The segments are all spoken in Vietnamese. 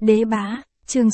Đế bá, chương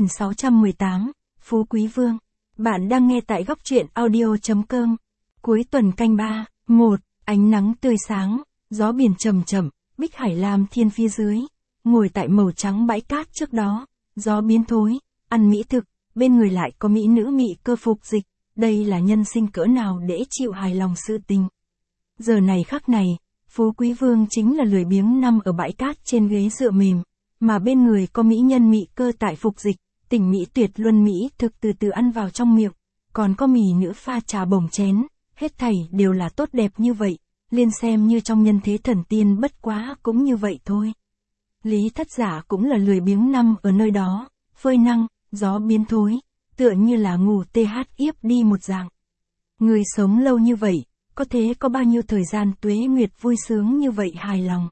6618, Phú Quý Vương. Bạn đang nghe tại góc truyện audio.com. Cuối tuần canh 3, 1, ánh nắng tươi sáng, gió biển chậm chậm, Bích Hải Lam Thiên phía dưới. Ngồi tại màu trắng bãi cát trước đó, gió biến thối, ăn mỹ thực, bên người lại có mỹ nữ mị cơ phục dịch. Đây là nhân sinh cỡ nào để chịu hài lòng sự tình. Giờ này khắc này, Phú Quý Vương chính là lười biếng nằm ở bãi cát trên ghế dựa mềm, mà bên người có mỹ nhân mị cơ tại phục dịch, tình mỹ tuyệt luân mỹ thực từ từ ăn vào trong miệng, còn có mì nữ pha trà bồng chén, hết thảy đều là tốt đẹp như vậy, liền xem như trong nhân thế thần tiên bất quá cũng như vậy thôi. Lý Thất Giả cũng là lười biếng nằm ở nơi đó, phơi nắng, gió biến thối, tựa như là ngủ yếp đi một dạng. Người sống lâu như vậy, có thế có bao nhiêu thời gian tuế nguyệt vui sướng như vậy hài lòng.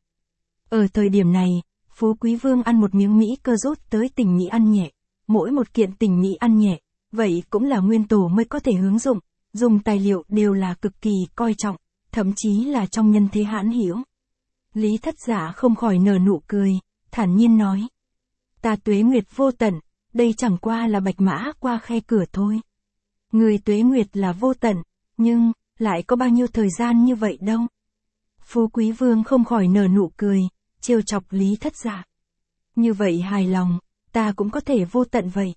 Ở thời điểm này, Phú Quý Vương ăn một miếng mỹ cơ rút tới tình mỹ ăn nhẹ, mỗi một kiện tình mỹ ăn nhẹ, vậy cũng là nguyên tổ mới có thể hướng dụng, dùng tài liệu đều là cực kỳ coi trọng, thậm chí là trong nhân thế hãn hiểu. Lý Thất Giả không khỏi nở nụ cười, thản nhiên nói. Ta tuế nguyệt vô tận, đây chẳng qua là bạch mã qua khe cửa thôi. Người tuế nguyệt là vô tận, nhưng, lại có bao nhiêu thời gian như vậy đâu. Phú Quý Vương không khỏi nở nụ cười, trêu chọc Lý Thất Giả. Như vậy hài lòng, ta cũng có thể vô tận vậy.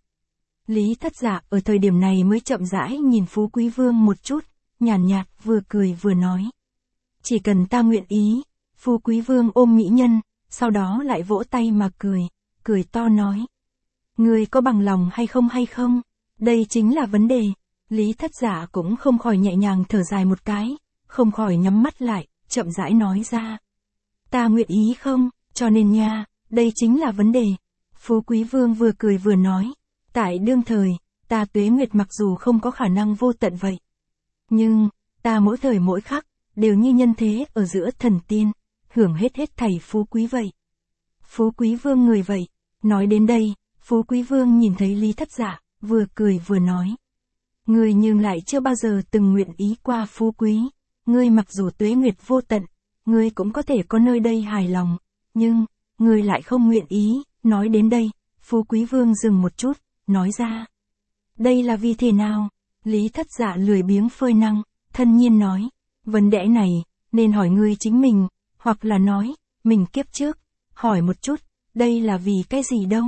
Lý Thất Giả ở thời điểm này mới chậm rãi nhìn Phú Quý Vương một chút, nhàn nhạt vừa cười vừa nói. Chỉ cần ta nguyện ý. Phú Quý Vương ôm mỹ nhân, sau đó lại vỗ tay mà cười to nói. Ngươi có bằng lòng hay không? Đây chính là vấn đề. Lý Thất Giả cũng không khỏi nhẹ nhàng thở dài một cái, không khỏi nhắm mắt lại, chậm rãi nói ra. Ta nguyện ý không, cho nên nha, đây chính là vấn đề. Phú Quý Vương vừa cười vừa nói. Tại đương thời, ta tuế nguyệt mặc dù không có khả năng vô tận vậy. Nhưng, ta mỗi thời mỗi khắc, đều như nhân thế ở giữa thần tiên, hưởng hết thảy phú quý vậy. Phú Quý Vương người vậy. Nói đến đây, Phú Quý Vương nhìn thấy Lý Thất Giả, vừa cười vừa nói. Ngươi nhưng lại chưa bao giờ từng nguyện ý qua phú quý. Ngươi mặc dù tuế nguyệt vô tận, ngươi cũng có thể có nơi đây hài lòng, nhưng, ngươi lại không nguyện ý. Nói đến đây, Phú Quý Vương dừng một chút, nói ra. Đây là vì thế nào? Lý Thất Giả lười biếng phơi nắng, thân nhiên nói. Vấn đề này, nên hỏi ngươi chính mình, hoặc là nói, mình kiếp trước, hỏi một chút, đây là vì cái gì đâu?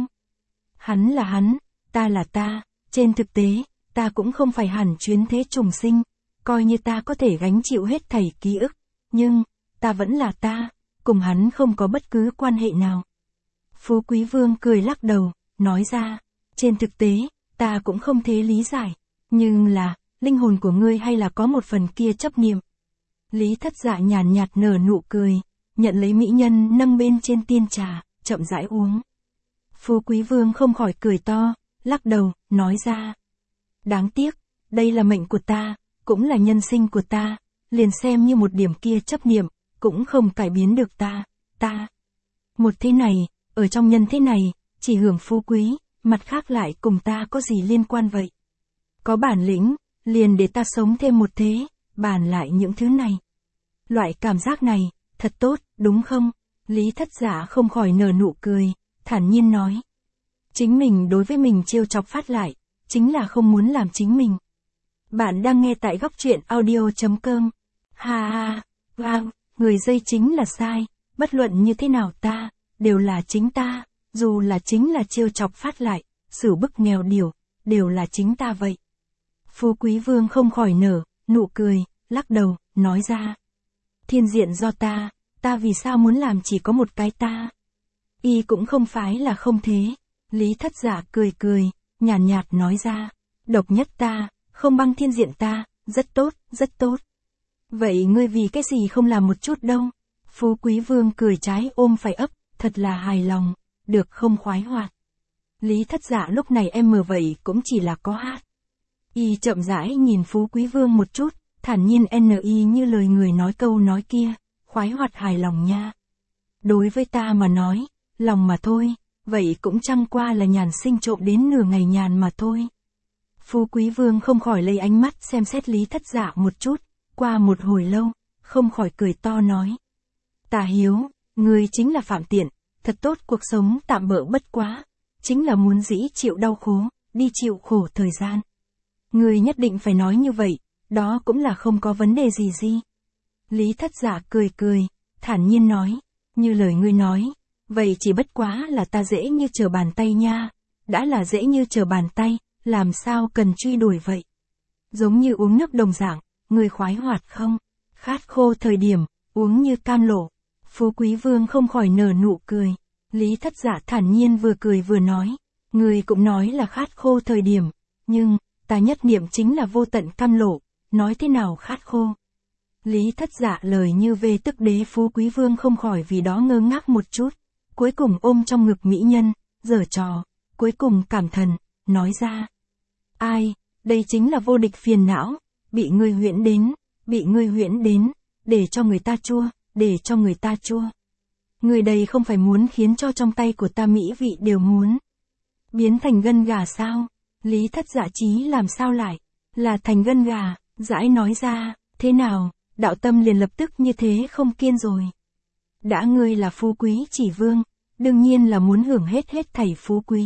Hắn là hắn, ta là ta, trên thực tế, ta cũng không phải hẳn chuyến thế trùng sinh, coi như ta có thể gánh chịu hết thảy ký ức, nhưng, ta vẫn là ta, cùng hắn không có bất cứ quan hệ nào. Phú Quý Vương cười lắc đầu, nói ra, trên thực tế, ta cũng không thể lý giải, nhưng là, linh hồn của ngươi hay là có một phần kia chấp niệm. Lý Thất Giả nhàn nhạt nở nụ cười, nhận lấy mỹ nhân nâng bên trên tiên trà, chậm rãi uống. Phú Quý Vương không khỏi cười to, lắc đầu, nói ra. Đáng tiếc, đây là mệnh của ta, cũng là nhân sinh của ta, liền xem như một điểm kia chấp niệm, cũng không cải biến được ta. Một thế này, ở trong nhân thế này, chỉ hưởng phú quý, mặt khác lại cùng ta có gì liên quan vậy? Có bản lĩnh, liền để ta sống thêm một thế, bàn lại những thứ này. Loại cảm giác này, thật tốt, đúng không? Lý Thất Giả không khỏi nở nụ cười, thản nhiên nói. Chính mình đối với mình trêu chọc phát lại, chính là không muốn làm chính mình. Bạn đang nghe tại góc truyện audio.com. Wow, người dây chính là sai, bất luận như thế nào ta, đều là chính ta, dù là chính là trêu chọc phát lại, xử bức nghèo điểu, đều là chính ta vậy. Phú Quý Vương không khỏi nở nụ cười, lắc đầu, nói ra. Thiên diện do ta vì sao muốn làm chỉ có một cái ta? Y cũng không phải là không thế. Lý Thất Giả cười, nhàn nhạt nói ra. Độc nhất ta, không bằng thiên diện ta, rất tốt. Vậy ngươi vì cái gì không làm một chút đâu? Phú Quý Vương cười trái ôm phải ấp, thật là hài lòng, được không khoái hoạt. Lý Thất Giả lúc này vậy cũng chỉ là có hát. Y chậm rãi nhìn Phú Quý Vương một chút, thản nhiên như lời người nói câu nói kia, khoái hoạt hài lòng nha. Đối với ta mà nói, lòng mà thôi, vậy cũng chẳng qua là nhàn sinh trộm đến nửa ngày nhàn mà thôi. Phú Quý Vương không khỏi lấy ánh mắt xem xét Lý Thất Giả một chút, qua một hồi lâu, không khỏi cười to nói. Tà Hiếu, ngươi chính là phạm tiện, thật tốt cuộc sống tạm bỡ bất quá, chính là muốn dĩ chịu đau khổ, đi chịu khổ thời gian. Ngươi nhất định phải nói như vậy, đó cũng là không có vấn đề gì. Lý Thất Dạ cười cười, thản nhiên nói, như lời ngươi nói, vậy chỉ bất quá là ta dễ như trở bàn tay nha, đã là dễ như trở bàn tay, làm sao cần truy đuổi vậy? Giống như uống nước đồng dạng, ngươi khoái hoạt không? Khát khô thời điểm, uống như cam lộ. Phú Quý Vương không khỏi nở nụ cười. Lý Thất Dạ thản nhiên vừa cười vừa nói, ngươi cũng nói là khát khô thời điểm, nhưng, ta nhất niệm chính là vô tận cam lộ, nói thế nào khát khô? Lý Thất Dạ lời như về tức đế Phú Quý Vương không khỏi vì đó ngơ ngác một chút, cuối cùng ôm trong ngực mỹ nhân, giở trò, cuối cùng cảm thần, nói ra. Ai, đây chính là vô địch phiền não, bị ngươi huyễn đến, để cho người ta chua. Người đây không phải muốn khiến cho trong tay của ta mỹ vị đều muốn biến thành gân gà sao? Lý Thất Dạ chí làm sao lại là thành gân gà, dãi nói ra, thế nào, đạo tâm liền lập tức như thế không kiên rồi. Đã ngươi là phú quý chỉ vương, đương nhiên là muốn hưởng hết thảy phú quý.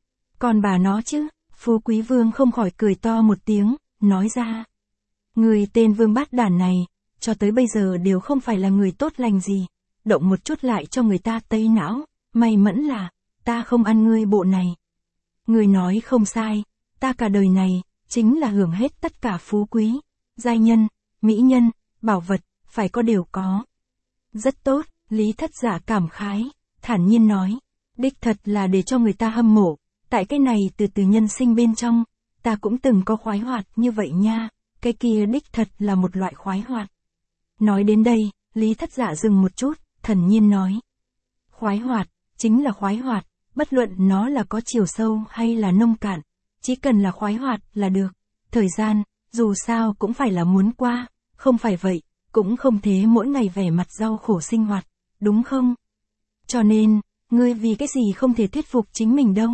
Còn bà nó chứ, Phú Quý Vương không khỏi cười to một tiếng, nói ra. Người tên Vương Bát Đản này, cho tới bây giờ đều không phải là người tốt lành gì, động một chút lại cho người ta tây não, may mẫn là, ta không ăn ngươi bộ này. Người nói không sai, ta cả đời này, chính là hưởng hết tất cả phú quý, giai nhân, mỹ nhân, bảo vật, phải có đều có. Rất tốt, Lý Thất Dạ cảm khái, thản nhiên nói, đích thật là để cho người ta hâm mộ, tại cái này từ nhân sinh bên trong, ta cũng từng có khoái hoạt như vậy nha, cái kia đích thật là một loại khoái hoạt. Nói đến đây, Lý Thất Dạ dừng một chút, thần nhiên nói. Khoái hoạt, chính là khoái hoạt, bất luận nó là có chiều sâu hay là nông cạn, chỉ cần là khoái hoạt là được. Thời gian, dù sao cũng phải là muốn qua, không phải vậy, cũng không thế mỗi ngày vẻ mặt đau khổ sinh hoạt, đúng không? Cho nên, ngươi vì cái gì không thể thuyết phục chính mình đâu.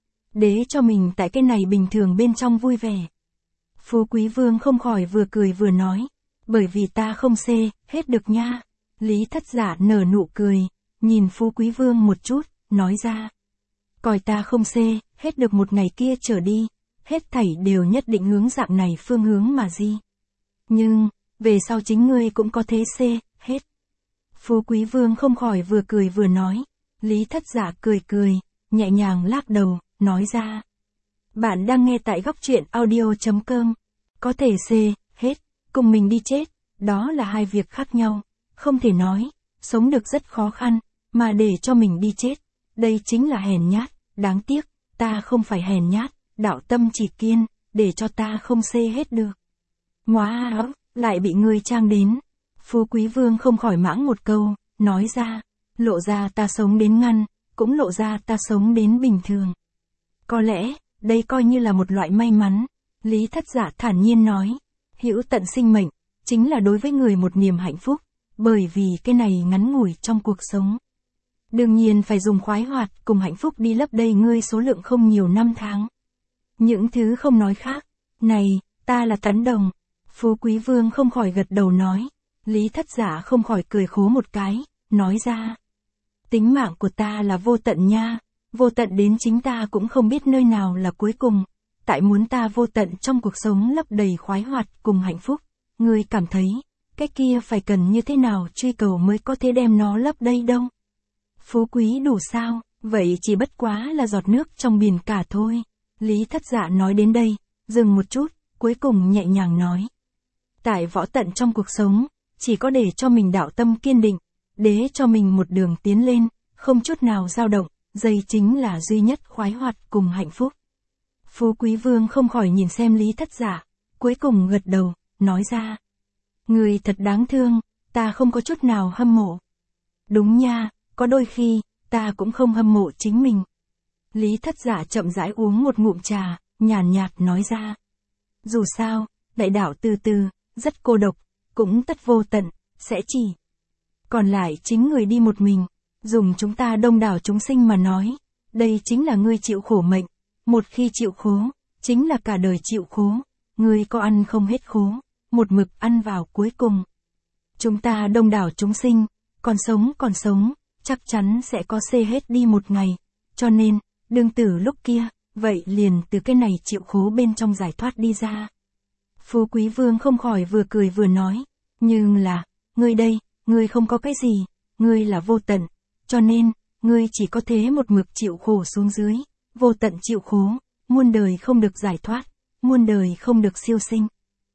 Để cho mình tại cái này bình thường bên trong vui vẻ. Phú Quý Vương không khỏi vừa cười vừa nói, bởi vì ta không xê, hết được nha. Lý Thất Dạ nở nụ cười, nhìn Phú Quý Vương một chút, nói ra. Coi ta không xê, hết được một ngày kia trở đi, hết thảy đều nhất định hướng dạng này phương hướng mà di. Nhưng, về sau chính ngươi cũng có thế xê, hết. Phú Quý Vương không khỏi vừa cười vừa nói, Lý Thất Dạ cười, nhẹ nhàng lắc đầu, nói ra. Bạn đang nghe tại góc truyện audio.com. Có thể xê, hết, cùng mình đi chết, đó là hai việc khác nhau. Không thể nói, sống được rất khó khăn, mà để cho mình đi chết. Đây chính là hèn nhát, đáng tiếc, ta không phải hèn nhát, đạo tâm chỉ kiên, để cho ta không xê hết được. Ngoá, lại bị ngươi trang đến. Phú Quý Vương không khỏi mãng một câu, nói ra, lộ ra ta sống đến ngăn, cũng lộ ra ta sống đến bình thường. Có lẽ, đây coi như là một loại may mắn. Lý Thất Dạ thản nhiên nói, hữu tận sinh mệnh, chính là đối với người một niềm hạnh phúc, bởi vì cái này ngắn ngủi trong cuộc sống. Đương nhiên phải dùng khoái hoạt cùng hạnh phúc đi lấp đầy ngươi số lượng không nhiều năm tháng. Những thứ không nói khác, này, ta là tán đồng. Phú Quý Vương không khỏi gật đầu nói, Lý Thất Dạ không khỏi cười khố một cái, nói ra. Tính mạng của ta là vô tận nha, vô tận đến chính ta cũng không biết nơi nào là cuối cùng. Tại muốn ta vô tận trong cuộc sống lấp đầy khoái hoạt cùng hạnh phúc, ngươi cảm thấy, cái kia phải cần như thế nào truy cầu mới có thể đem nó lấp đầy đâu. Phú quý đủ sao, vậy chỉ bất quá là giọt nước trong biển cả thôi. Lý Thất Dạ nói đến đây, dừng một chút, cuối cùng nhẹ nhàng nói. Tại võ tận trong cuộc sống, chỉ có để cho mình đạo tâm kiên định, để cho mình một đường tiến lên, không chút nào dao động, đây chính là duy nhất khoái hoạt cùng hạnh phúc. Phú Quý Vương không khỏi nhìn xem Lý Thất Dạ, cuối cùng gật đầu, nói ra. Người thật đáng thương, ta không có chút nào hâm mộ. Đúng nha, có đôi khi, ta cũng không hâm mộ chính mình. Lý Thất Dạ chậm rãi uống một ngụm trà, nhàn nhạt nói ra. Dù sao, đại đạo từ từ, rất cô độc, cũng tất vô tận, sẽ chỉ. Còn lại chính người đi một mình, dùng chúng ta đông đảo chúng sinh mà nói, đây chính là ngươi chịu khổ mệnh. Một khi chịu khổ, chính là cả đời chịu khổ, ngươi có ăn không hết khổ, một mực ăn vào cuối cùng. Chúng ta đông đảo chúng sinh, còn sống, chắc chắn sẽ có xê hết đi một ngày, cho nên, đương từ lúc kia, vậy liền từ cái này chịu khổ bên trong giải thoát đi ra. Phú Quý Vương không khỏi vừa cười vừa nói, nhưng là, ngươi đây, ngươi không có cái gì, ngươi là vô tận, cho nên, ngươi chỉ có thế một mực chịu khổ xuống dưới, vô tận chịu khổ, muôn đời không được giải thoát, muôn đời không được siêu sinh.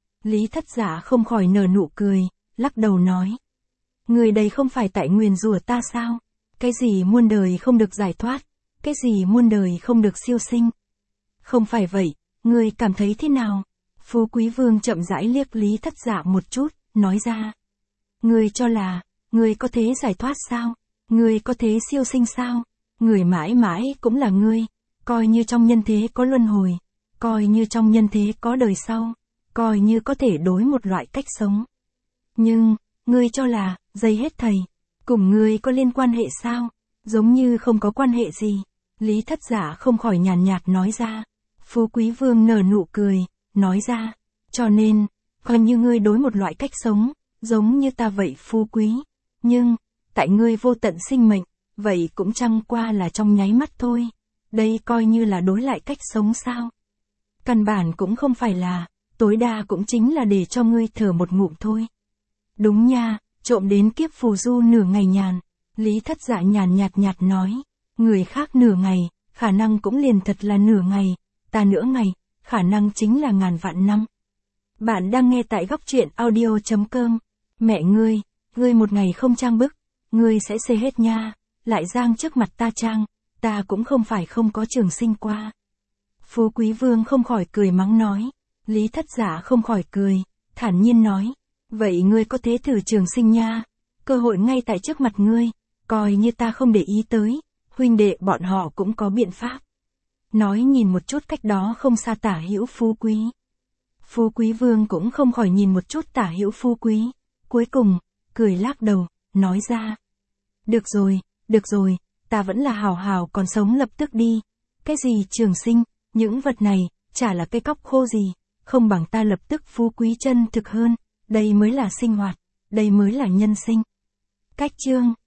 Lý Thất Dạ không khỏi nở nụ cười, lắc đầu nói. Người đây không phải tại nguyền rủa ta sao? Cái gì muôn đời không được giải thoát? Cái gì muôn đời không được siêu sinh? Không phải vậy, ngươi cảm thấy thế nào? Phú Quý Vương chậm rãi liếc Lý Thất Dạ một chút, nói ra. Ngươi cho là, ngươi có thế giải thoát sao? Ngươi có thế siêu sinh sao? Ngươi mãi mãi cũng là ngươi, coi như trong nhân thế có luân hồi, coi như trong nhân thế có đời sau, coi như có thể đối một loại cách sống. Nhưng, ngươi cho là, dây hết thầy, cùng ngươi có liên quan hệ sao? Giống như không có quan hệ gì. Lý Thất Dạ không khỏi nhàn nhạt nói ra. Phú Quý Vương nở nụ cười, nói ra. Cho nên, coi như ngươi đối một loại cách sống, giống như ta vậy phú quý. Nhưng, tại ngươi vô tận sinh mệnh, vậy cũng chẳng qua là trong nháy mắt thôi. Đây coi như là đối lại cách sống sao? Căn bản cũng không phải là, tối đa cũng chính là để cho ngươi thở một ngụm thôi. Đúng nha, trộm đến kiếp phù du nửa ngày nhàn. Lý Thất Dạ nhạt nói. Người khác nửa ngày, khả năng cũng liền thật là nửa ngày. Ta nửa ngày, khả năng chính là ngàn vạn năm. Bạn đang nghe tại góc truyện audio.com. Mẹ ngươi một ngày không trang bức, ngươi sẽ xê hết nha. Lại giang trước mặt ta trang, ta cũng không phải không có trường sinh qua. Phú Quý Vương không khỏi cười mắng nói. Lý Thất Dạ không khỏi cười, thản nhiên nói. Vậy ngươi có thế thử trường sinh nha, cơ hội ngay tại trước mặt ngươi, coi như ta không để ý tới, huynh đệ bọn họ cũng có biện pháp. Nói nhìn một chút cách đó không xa Tả Hữu Phú Quý. Phú Quý Vương cũng không khỏi nhìn một chút Tả Hữu Phú Quý, cuối cùng, cười lắc đầu, nói ra. Được rồi, ta vẫn là hào hào còn sống lập tức đi. Cái gì trường sinh, những vật này, chả là cây cóc khô gì, không bằng ta lập tức phú quý chân thực hơn. Đây mới là sinh hoạt, đây mới là nhân sinh. Cách chương